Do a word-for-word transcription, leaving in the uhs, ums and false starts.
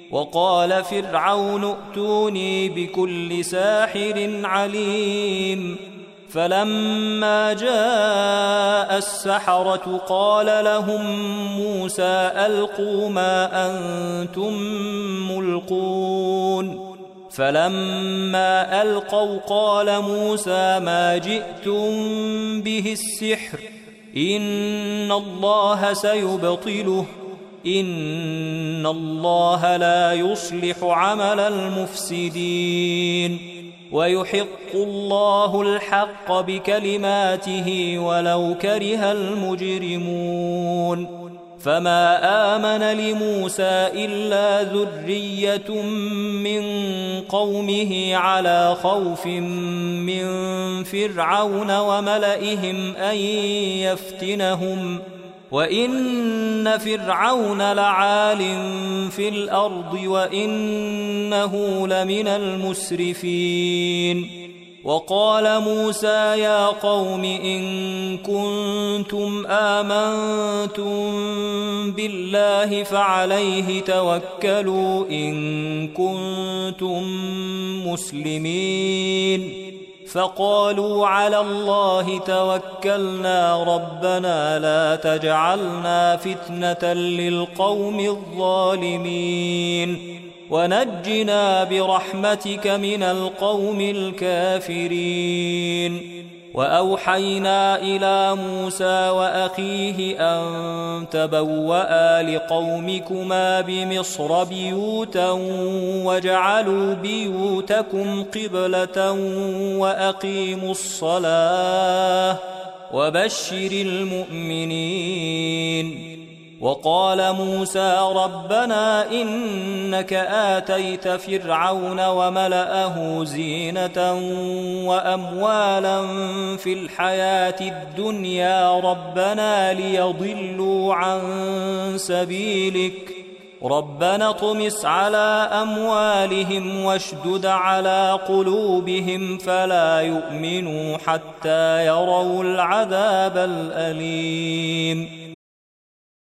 وقال فرعون ائتوني بكل ساحر عليم فلما جاء السحرة قال لهم موسى ألقوا ما أنتم ملقون فلما ألقوا قال موسى ما جئتم به السحر إن الله سيبطله إن الله لا يصلح عمل المفسدين ويحق الله الحق بكلماته ولو كره المجرمون فما آمن لموسى إلا ذرية من قومه على خوف من فرعون وملئهم أن يفتنهم وإن فرعون لعال في الأرض وإنه لمن المسرفين وقال موسى يا قوم إن كنتم آمنتم بالله فعليه توكلوا إن كنتم مسلمين فقالوا على الله توكلنا ربنا لا تجعلنا فتنة للقوم الظالمين ونجنا برحمتك من القوم الكافرين وأوحينا إلى موسى وأخيه أن تبوأ لقومكما بمصر بيوتا وجعلوا بيوتكم قبلة وأقيموا الصلاة وبشر المؤمنين وقال موسى ربنا إنك آتيت فرعون وملأه زينة وأموالا في الحياة الدنيا ربنا ليضلوا عن سبيلك ربنا اطمس على أموالهم واشدد على قلوبهم فلا يؤمنوا حتى يروا العذاب الأليم